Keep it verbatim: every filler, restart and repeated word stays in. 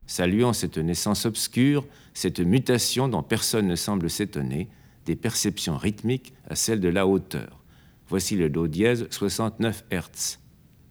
saluant cette naissance obscure, cette mutation dont personne ne semble s'étonner, des perceptions rythmiques à celle de la hauteur. Voici le do dièse, soixante-neuf Hertz.